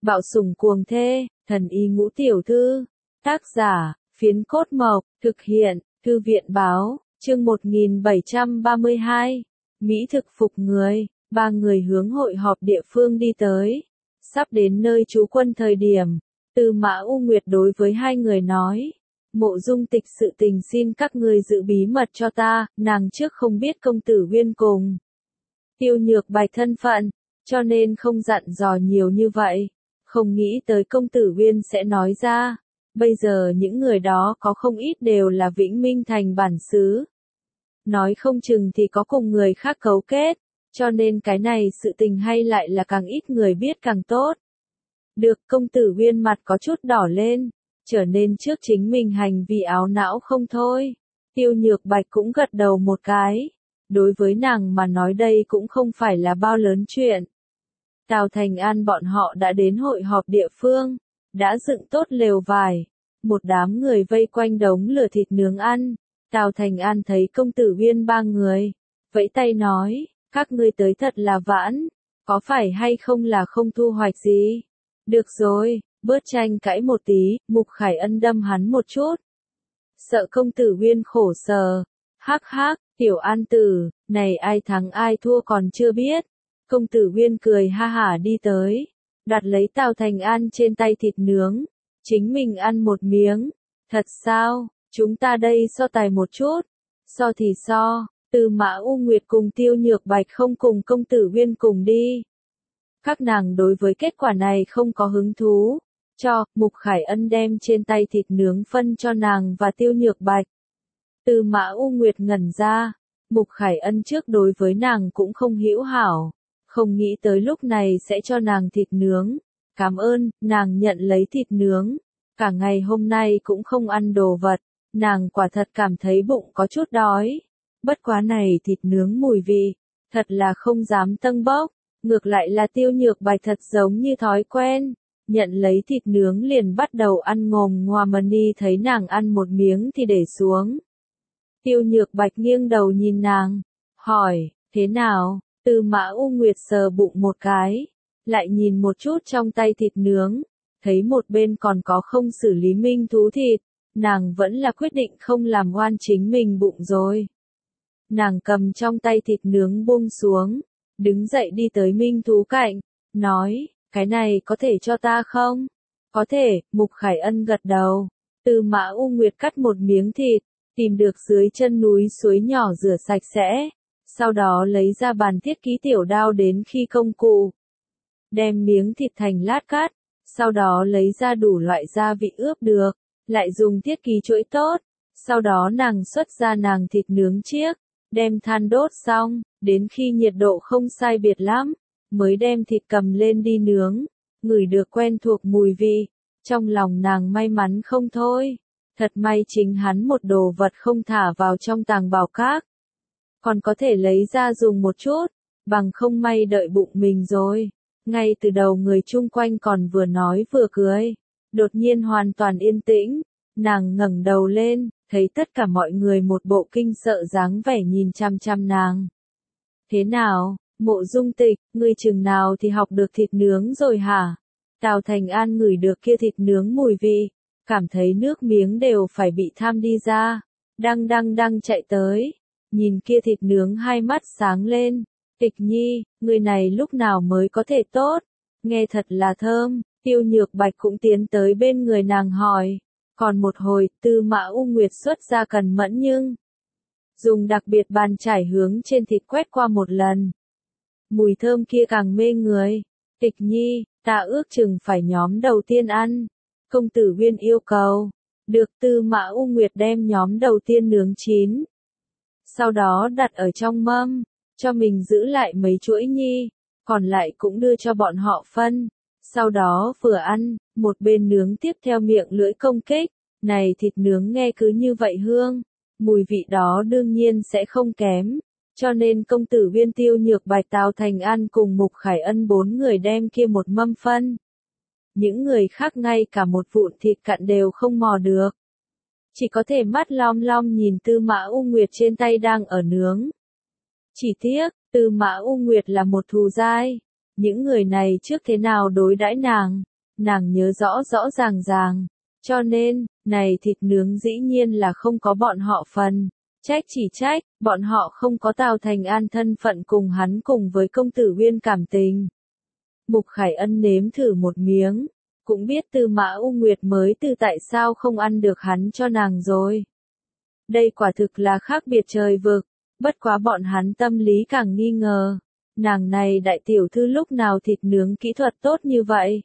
Bạo sủng cuồng thê, thần y ngũ tiểu thư. Tác giả, Phiến Cốt Mộc, thực hiện, Thư viện báo, chương 1732. Mỹ thực phục người, ba người hướng hội họp địa phương đi tới. Sắp đến nơi trú quân thời điểm, Tư Mã U Nguyệt đối với hai người nói. Mộ Dung Tịch sự tình xin các người giữ bí mật cho ta, nàng trước không biết công tử Uyên cùng Tiêu Nhược Bạch thân phận, cho nên không dặn dò nhiều như vậy. Không nghĩ tới công tử Uyên sẽ nói ra. Bây giờ những người đó có không ít đều là Vĩnh Minh Thành bản xứ. Nói không chừng thì có cùng người khác cấu kết, cho nên cái này sự tình hay lại là càng ít người biết càng tốt. Được, công tử Uyên mặt có chút đỏ lên, trở nên trước chính mình hành vi áo não không thôi. Tiêu Nhược Bạch cũng gật đầu một cái. Đối với nàng mà nói đây cũng không phải là bao lớn chuyện. Tào Thành An bọn họ đã đến hội họp địa phương, đã dựng tốt lều vải, một đám người vây quanh đống lửa thịt nướng ăn. Tào Thành An thấy công tử Uyên ba người, vẫy tay nói, các ngươi tới thật là vãn, có phải hay không là không thu hoạch gì? Được rồi, bớt tranh cãi một tí, Mục Khải Ân đâm hắn một chút. Sợ công tử Uyên khổ sở, hắc hắc, tiểu an tử, này ai thắng ai thua còn chưa biết. Công tử Uyên cười ha hả đi tới, đặt lấy Tào Thành An trên tay thịt nướng, chính mình ăn một miếng. Thật sao, chúng ta đây so tài một chút. So thì so, Tư Mã U Nguyệt cùng Tiêu Nhược Bạch không cùng công tử Uyên cùng đi. Các nàng đối với kết quả này không có hứng thú. Mục Khải Ân đem trên tay thịt nướng phân cho nàng và Tiêu Nhược Bạch. Tư Mã U Nguyệt ngẩn ra, Mục Khải Ân trước đối với nàng cũng không hữu hảo, không nghĩ tới lúc này sẽ cho nàng thịt nướng. Cảm ơn, nàng nhận lấy thịt nướng. Cả ngày hôm nay cũng không ăn đồ vật, nàng quả thật cảm thấy bụng có chút đói. Bất quá này thịt nướng mùi vị, thật là không dám tâng bốc. Ngược lại là Tiêu Nhược Bạch thật giống như thói quen, nhận lấy thịt nướng liền bắt đầu ăn ngồm ngoàm. Mani thấy nàng ăn một miếng thì để xuống. Tiêu Nhược Bạch nghiêng đầu nhìn nàng, hỏi, thế nào? Tư Mã U Nguyệt sờ bụng một cái, lại nhìn một chút trong tay thịt nướng, thấy một bên còn có không xử lý minh thú thịt, nàng vẫn là quyết định không làm oan chính mình bụng rồi. Nàng cầm trong tay thịt nướng buông xuống, đứng dậy đi tới minh thú cạnh, nói, cái này có thể cho ta không? Có thể, Mục Khải Ân gật đầu. Tư Mã U Nguyệt cắt một miếng thịt, tìm được dưới chân núi suối nhỏ rửa sạch sẽ, sau đó lấy ra bàn thiết ký tiểu đao đến khi công cụ. Đem miếng thịt thành lát cắt, sau đó lấy ra đủ loại gia vị ướp được, lại dùng thiết ký chuỗi tốt, sau đó nàng xuất ra nàng thịt nướng chiếc, đem than đốt xong, đến khi nhiệt độ không sai biệt lắm, mới đem thịt cầm lên đi nướng, ngửi được quen thuộc mùi vị, trong lòng nàng may mắn không thôi, thật may chính hắn một đồ vật không thả vào trong tàng bảo các, còn có thể lấy ra dùng một chút, bằng không may đợi bụng mình rồi. Ngay từ đầu người chung quanh còn vừa nói vừa cười, đột nhiên hoàn toàn yên tĩnh, nàng ngẩng đầu lên, thấy tất cả mọi người một bộ kinh sợ dáng vẻ nhìn chăm chăm nàng. Thế nào, Mộ Dung Tịch, ngươi chừng nào thì học được thịt nướng rồi hả? Tào Thành An ngửi được kia thịt nướng mùi vị, cảm thấy nước miếng đều phải bị tham đi ra, đang chạy tới, nhìn kia thịt nướng hai mắt sáng lên. Tịch Nhi, người này lúc nào mới có thể tốt? Nghe thật là thơm. Tiêu Nhược Bạch cũng tiến tới bên người nàng hỏi. Còn một hồi, Tư Mã U Nguyệt xuất ra cẩn mẫn nhưng dùng đặc biệt bàn chải hướng trên thịt quét qua một lần. Mùi thơm kia càng mê người. Tịch Nhi, ta ước chừng phải nhóm đầu tiên ăn. Công tử Uyên yêu cầu. Được. Tư Mã U Nguyệt đem nhóm đầu tiên nướng chín. Sau đó đặt ở trong mâm, cho mình giữ lại mấy chuỗi nhi, còn lại cũng đưa cho bọn họ phân. Sau đó vừa ăn, một bên nướng tiếp theo miệng lưỡi công kích. Này thịt nướng nghe cứ như vậy hương, mùi vị đó đương nhiên sẽ không kém. Cho nên công tử Uyên, Tiêu Nhược Bạch, Tào Thành An cùng Mục Khải Ân 4 người đem kia một mâm phân. Những người khác ngay cả một vụn thịt cặn đều không mò được. Chỉ có thể mắt lom lom nhìn Tư Mã U Nguyệt trên tay đang ở nướng. Chỉ tiếc, Tư Mã U Nguyệt là một thù dai. Những người này trước thế nào đối đãi nàng, nàng nhớ rõ rõ ràng ràng. Cho nên, này thịt nướng dĩ nhiên là không có bọn họ phần. Trách chỉ trách, bọn họ không có Tào Thành An thân phận cùng hắn cùng với công tử Uyên cảm tình. Mục Khải Ân nếm thử một miếng, cũng biết Tư Mã U Nguyệt mới từ tại sao không ăn được hắn cho nàng rồi. Đây quả thực là khác biệt trời vực, bất quá bọn hắn tâm lý càng nghi ngờ. Nàng này đại tiểu thư lúc nào thịt nướng kỹ thuật tốt như vậy?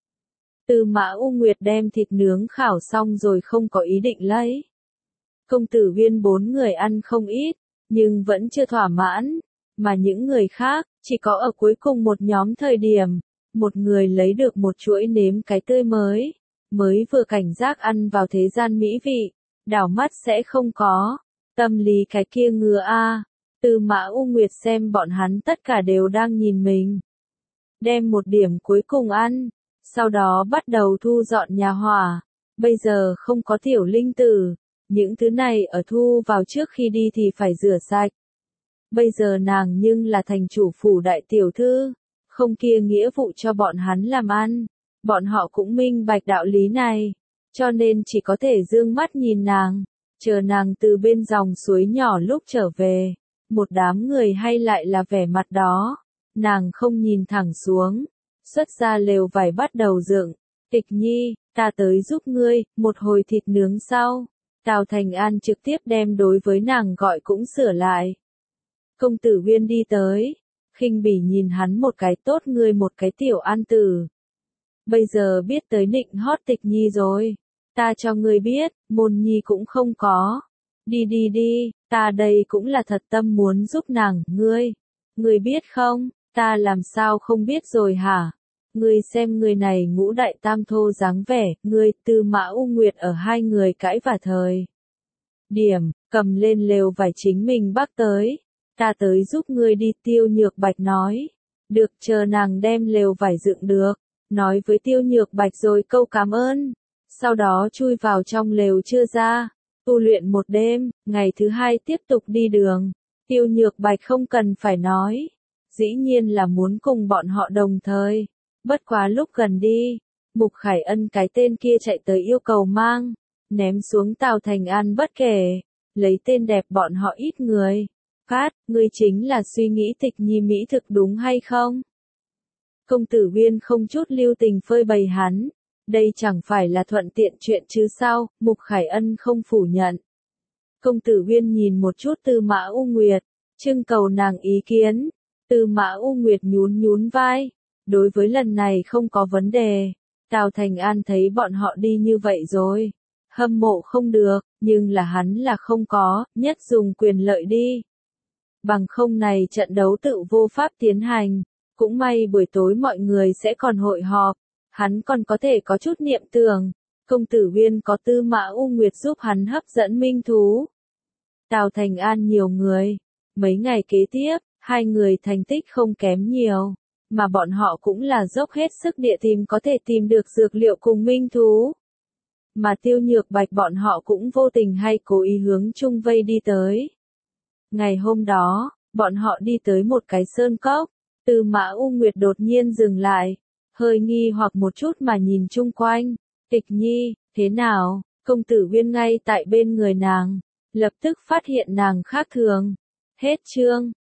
Tư Mã U Nguyệt đem thịt nướng khảo xong rồi không có ý định lấy. Công tử Uyên 4 người ăn không ít, nhưng vẫn chưa thỏa mãn, mà những người khác, chỉ có ở cuối cùng một nhóm thời điểm, một người lấy được một chuỗi nếm cái tươi mới vừa cảnh giác ăn vào thế gian mỹ vị, đảo mắt sẽ không có, tâm lý cái kia ngừa a. Tư Mã U Nguyệt xem bọn hắn tất cả đều đang nhìn mình. Đem một điểm cuối cùng ăn, sau đó bắt đầu thu dọn nhà hỏa, bây giờ không có tiểu linh tử. Những thứ này ở thu vào trước khi đi thì phải rửa sạch. Bây giờ nàng nhưng là thành chủ phủ đại tiểu thư, không kia nghĩa vụ cho bọn hắn làm ăn. Bọn họ cũng minh bạch đạo lý này, cho nên chỉ có thể dương mắt nhìn nàng, chờ nàng từ bên dòng suối nhỏ lúc trở về. Một đám người hay lại là vẻ mặt đó, nàng không nhìn thẳng xuống, xuất ra lều vải bắt đầu dựng. Tịch Nhi, ta tới giúp ngươi, một hồi thịt nướng sau. Tào Thành An trực tiếp đem đối với nàng gọi cũng sửa lại. Công tử Uyên đi tới, khinh bỉ nhìn hắn một cái, tốt ngươi một cái tiểu an tử. Bây giờ biết tới nịnh hót Tịch Nhi rồi, ta cho ngươi biết, môn nhi cũng không có. Đi đi đi, ta đây cũng là thật tâm muốn giúp nàng, ngươi biết không, ta làm sao không biết rồi hả? Ngươi xem người này ngũ đại tam thô dáng vẻ, ngươi, Tư Mã U Nguyệt ở hai người cãi vả thời điểm, cầm lên lều vải chính mình bắc tới. Ta tới giúp ngươi đi, Tiêu Nhược Bạch nói. Được, chờ nàng đem lều vải dựng được, nói với Tiêu Nhược Bạch rồi câu cảm ơn. Sau đó chui vào trong lều chưa ra, tu luyện một đêm, ngày thứ hai tiếp tục đi đường. Tiêu Nhược Bạch không cần phải nói, dĩ nhiên là muốn cùng bọn họ đồng thời. Bất quá lúc gần đi, Mục Khải Ân cái tên kia chạy tới yêu cầu mang, ném xuống Tào Thành An bất kể, lấy tên đẹp bọn họ ít người. Phát, ngươi chính là suy nghĩ Tịch Nhi mỹ thực đúng hay không? Công tử Uyên không chút lưu tình phơi bày hắn, đây chẳng phải là thuận tiện chuyện chứ sao? Mục Khải Ân không phủ nhận. Công tử Uyên nhìn một chút Tư Mã U Nguyệt, trưng cầu nàng ý kiến. Tư Mã U Nguyệt nhún vai. Đối với lần này không có vấn đề, Tào Thành An thấy bọn họ đi như vậy rồi, hâm mộ không được, nhưng là hắn là không có, nhất dùng quyền lợi đi. Bằng không này trận đấu tự vô pháp tiến hành, cũng may buổi tối mọi người sẽ còn hội họp, hắn còn có thể có chút niệm tưởng, công tử Uyên có Tư Mã U Nguyệt giúp hắn hấp dẫn minh thú. Tào Thành An nhiều người, mấy ngày kế tiếp, hai người thành tích không kém nhiều. Mà bọn họ cũng là dốc hết sức địa tìm có thể tìm được dược liệu cùng minh thú. Mà Tiêu Nhược Bạch bọn họ cũng vô tình hay cố ý hướng chung vây đi tới. Ngày hôm đó, bọn họ đi tới một cái sơn cốc, Tư Mã U Nguyệt đột nhiên dừng lại, hơi nghi hoặc một chút mà nhìn chung quanh. Tịch Nhi, thế nào? Công tử Uyên ngay tại bên người nàng, lập tức phát hiện nàng khác thường. Hết chương.